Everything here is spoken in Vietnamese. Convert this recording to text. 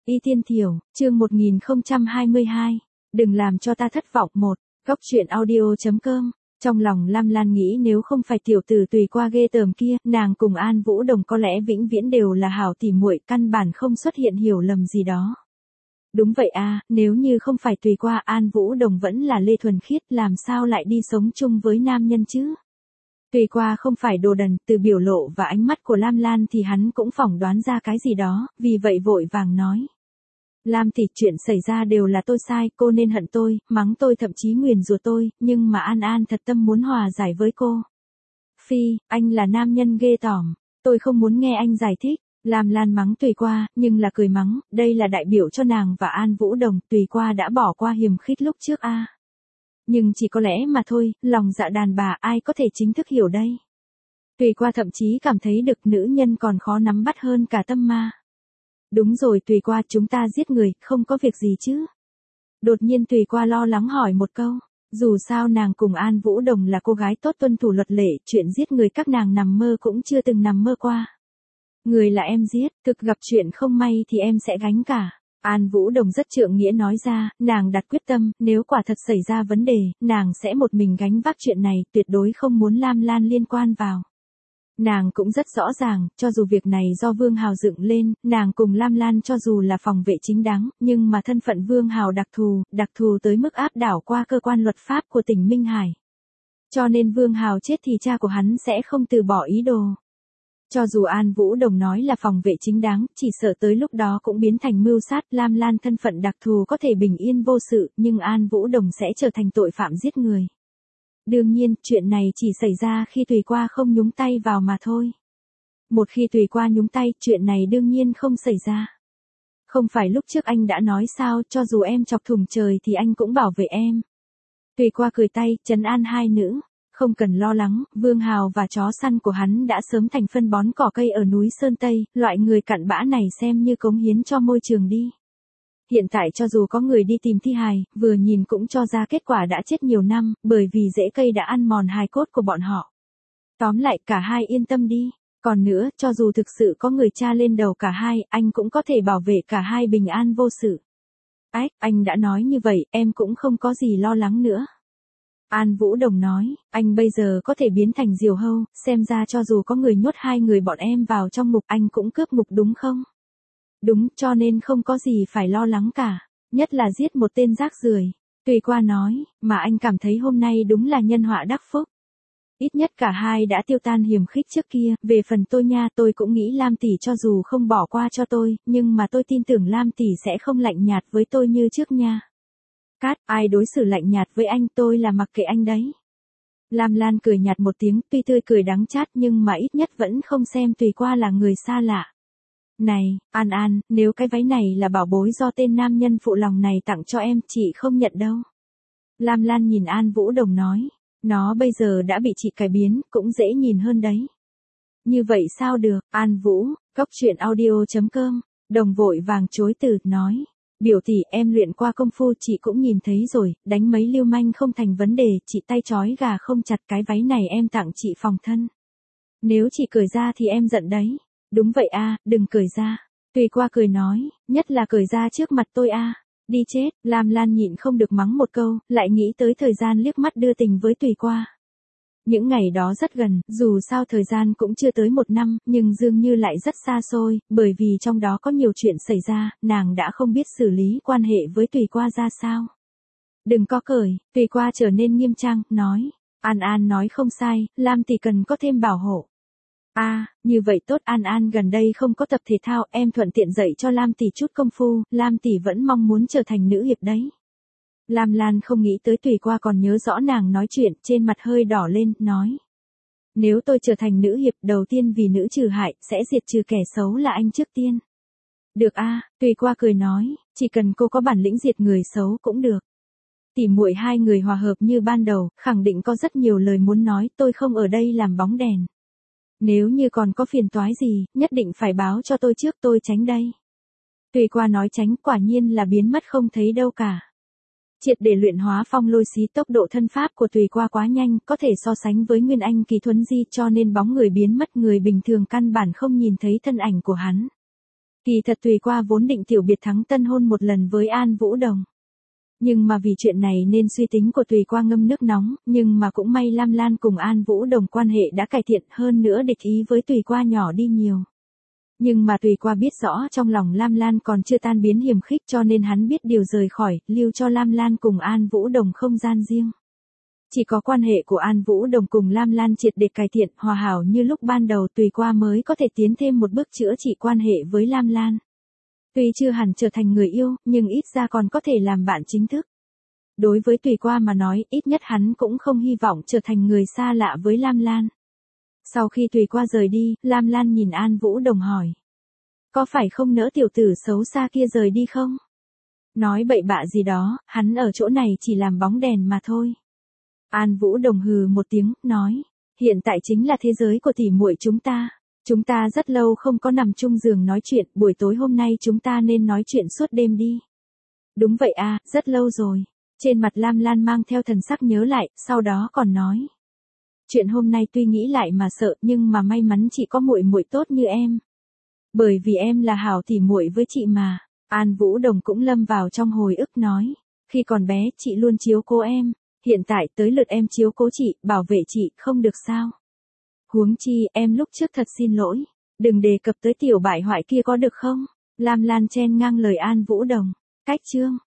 Y Tiên Thiểu, chương 1022. Đừng làm cho ta thất vọng. Góc truyện audio.com. Trong lòng Lam Lan nghĩ nếu không phải tiểu tử Tùy Qua ghê tởm kia, nàng cùng An Vũ Đồng có lẽ vĩnh viễn đều là hảo tỉ muội, căn bản không xuất hiện hiểu lầm gì đó. Đúng vậy à, nếu như không phải Tùy Qua, An Vũ Đồng vẫn là Lê Thuần Khiết, làm sao lại đi sống chung với nam nhân chứ? Tùy Qua không phải đồ đần, từ biểu lộ và ánh mắt của Lam Lan thì hắn cũng phỏng đoán ra cái gì đó, vì vậy vội vàng nói. Lam tỷ, chuyện xảy ra đều là tôi sai, cô nên hận tôi, mắng tôi, thậm chí nguyền rủa tôi, nhưng mà An An thật tâm muốn hòa giải với cô. Phi, anh là nam nhân ghê tởm, tôi không muốn nghe anh giải thích. Lam Lan mắng Tùy Qua, nhưng là cười mắng, đây là đại biểu cho nàng và An Vũ Đồng, Tùy Qua đã bỏ qua hiềm khích lúc trước a. Nhưng chỉ có lẽ mà thôi, lòng dạ đàn bà ai có thể chính thức hiểu đây. Tùy Qua thậm chí cảm thấy được nữ nhân còn khó nắm bắt hơn cả tâm ma. Đúng rồi Tùy Qua, chúng ta giết người, không có việc gì chứ? Đột nhiên Tùy Qua lo lắng hỏi một câu, dù sao nàng cùng An Vũ Đồng là cô gái tốt, tuân thủ luật lệ, chuyện giết người các nàng nằm mơ cũng chưa từng nằm mơ qua. Người là em giết, thực gặp chuyện không may thì em sẽ gánh cả. An Vũ Đồng rất trượng nghĩa nói ra, nàng đặt quyết tâm, nếu quả thật xảy ra vấn đề, nàng sẽ một mình gánh vác chuyện này, tuyệt đối không muốn Lam Lan liên quan vào. Nàng cũng rất rõ ràng, cho dù việc này do Vương Hào dựng lên, nàng cùng Lam Lan cho dù là phòng vệ chính đáng, nhưng mà thân phận Vương Hào đặc thù tới mức áp đảo qua cơ quan luật pháp của tỉnh Minh Hải. Cho nên Vương Hào chết thì cha của hắn sẽ không từ bỏ ý đồ. Cho dù An Vũ Đồng nói là phòng vệ chính đáng, chỉ sợ tới lúc đó cũng biến thành mưu sát. Lam Lan thân phận đặc thù có thể bình yên vô sự, nhưng An Vũ Đồng sẽ trở thành tội phạm giết người. Đương nhiên, chuyện này chỉ xảy ra khi Tùy Qua không nhúng tay vào mà thôi. Một khi Tùy Qua nhúng tay, chuyện này đương nhiên không xảy ra. Không phải lúc trước anh đã nói sao, cho dù em chọc thủng trời thì anh cũng bảo vệ em. Tùy Qua cười tay, trấn an hai nữ. Không cần lo lắng, Vương Hào và chó săn của hắn đã sớm thành phân bón cỏ cây ở núi Sơn Tây, loại người cặn bã này xem như cống hiến cho môi trường đi. Hiện tại cho dù có người đi tìm thi hài, vừa nhìn cũng cho ra kết quả đã chết nhiều năm, bởi vì rễ cây đã ăn mòn hài cốt của bọn họ. Tóm lại, cả hai yên tâm đi. Còn nữa, cho dù thực sự có người tra lên đầu cả hai, anh cũng có thể bảo vệ cả hai bình an vô sự. Ách, anh đã nói như vậy, em cũng không có gì lo lắng nữa. An Vũ Đồng nói, anh bây giờ có thể biến thành diều hâu, xem ra cho dù có người nhốt hai người bọn em vào trong ngục anh cũng cướp ngục đúng không? Đúng, cho nên không có gì phải lo lắng cả, nhất là giết một tên rác rưởi. Tùy Qua nói, mà anh cảm thấy hôm nay đúng là nhân họa đắc phúc. Ít nhất cả hai đã tiêu tan hiềm khích trước kia, về phần tôi nha, tôi cũng nghĩ Lam tỷ cho dù không bỏ qua cho tôi, nhưng mà tôi tin tưởng Lam tỷ sẽ không lạnh nhạt với tôi như trước nha. Cát, ai đối xử lạnh nhạt với anh, tôi là mặc kệ anh đấy. Lam Lan cười nhạt một tiếng, tuy tươi cười đắng chát nhưng mà ít nhất vẫn không xem Tùy Qua là người xa lạ. Này, An An, nếu cái váy này là bảo bối do tên nam nhân phụ lòng này tặng cho em, chị không nhận đâu. Lam Lan nhìn An Vũ Đồng nói, nó bây giờ đã bị chị cải biến, cũng dễ nhìn hơn đấy. Như vậy sao được, An Vũ, góc truyện audio.com, Đồng vội vàng chối từ, nói. Biểu tỷ, em luyện qua công phu chị cũng nhìn thấy rồi, đánh mấy lưu manh không thành vấn đề, chị tay trói gà không chặt, cái váy này em tặng chị phòng thân. Nếu chị cởi ra thì em giận đấy. Đúng vậy a, đừng cởi ra. Tùy Qua cười nói, nhất là cởi ra trước mặt tôi a. Đi chết, Lam Lan nhịn không được mắng một câu, lại nghĩ tới thời gian liếc mắt đưa tình với Tùy Qua. Những ngày đó rất gần, dù sao thời gian cũng chưa tới 1 năm, nhưng dường như lại rất xa xôi, bởi vì trong đó có nhiều chuyện xảy ra, nàng đã không biết xử lý quan hệ với Tùy Qua ra sao. Đừng có cởi, Tùy Qua trở nên nghiêm trang, nói. An An nói không sai, Lam tỷ cần có thêm bảo hộ. Như vậy tốt, An An gần đây không có tập thể thao, em thuận tiện dạy cho Lam tỷ chút công phu, Lam tỷ vẫn mong muốn trở thành nữ hiệp đấy. Lam Lan không nghĩ tới Tùy Qua còn nhớ rõ nàng nói chuyện, trên mặt hơi đỏ lên, nói. Nếu tôi trở thành nữ hiệp, đầu tiên vì nữ trừ hại, sẽ diệt trừ kẻ xấu là anh trước tiên. Được Tùy Qua cười nói, chỉ cần cô có bản lĩnh diệt người xấu cũng được. Tỉ muội hai người hòa hợp như ban đầu, khẳng định có rất nhiều lời muốn nói, tôi không ở đây làm bóng đèn. Nếu như còn có phiền toái gì, nhất định phải báo cho tôi trước, tôi tránh đây. Tùy Qua nói tránh, quả nhiên là biến mất không thấy đâu cả. Triệt để luyện hóa phong lôi xí, tốc độ thân pháp của Tùy Qua quá nhanh, có thể so sánh với Nguyên Anh kỳ thuấn di, cho nên bóng người biến mất, người bình thường căn bản không nhìn thấy thân ảnh của hắn. Kỳ thật Tùy Qua vốn định tiểu biệt thắng tân hôn một lần với An Vũ Đồng. Nhưng mà vì chuyện này nên suy tính của Tùy Qua ngâm nước nóng, nhưng mà cũng may Lam Lan cùng An Vũ Đồng quan hệ đã cải thiện, hơn nữa địch ý với Tùy Qua nhỏ đi nhiều. Nhưng mà Tùy Qua biết rõ trong lòng Lam Lan còn chưa tan biến hiềm khích, cho nên hắn biết điều rời khỏi, lưu cho Lam Lan cùng An Vũ Đồng không gian riêng. Chỉ có quan hệ của An Vũ Đồng cùng Lam Lan triệt để cải thiện, hòa hảo như lúc ban đầu, Tùy Qua mới có thể tiến thêm một bước chữa trị quan hệ với Lam Lan. Tuy chưa hẳn trở thành người yêu, nhưng ít ra còn có thể làm bạn chính thức. Đối với Tùy Qua mà nói, ít nhất hắn cũng không hy vọng trở thành người xa lạ với Lam Lan. Sau khi Tùy Qua rời đi, Lam Lan nhìn An Vũ Đồng hỏi. Có phải không nỡ tiểu tử xấu xa kia rời đi không? Nói bậy bạ gì đó, hắn ở chỗ này chỉ làm bóng đèn mà thôi. An Vũ Đồng hừ một tiếng, nói. Hiện tại chính là thế giới của tỉ muội chúng ta. Chúng ta rất lâu không có nằm chung giường nói chuyện, buổi tối hôm nay chúng ta nên nói chuyện suốt đêm đi. Đúng vậy à, rất lâu rồi. Trên mặt Lam Lan mang theo thần sắc nhớ lại, sau đó còn nói. Chuyện hôm nay tuy nghĩ lại mà sợ, nhưng mà may mắn chị có muội muội tốt như em. Bởi vì em là hảo tỉ muội với chị mà. An Vũ Đồng cũng lâm vào trong hồi ức nói. Khi còn bé, chị luôn chiếu cố em. Hiện tại tới lượt em chiếu cố chị, bảo vệ chị, không được sao? Huống chi, em lúc trước thật xin lỗi. Đừng đề cập tới tiểu bại hoại kia có được không? Lam Lan chen ngang lời An Vũ Đồng. Cách chương.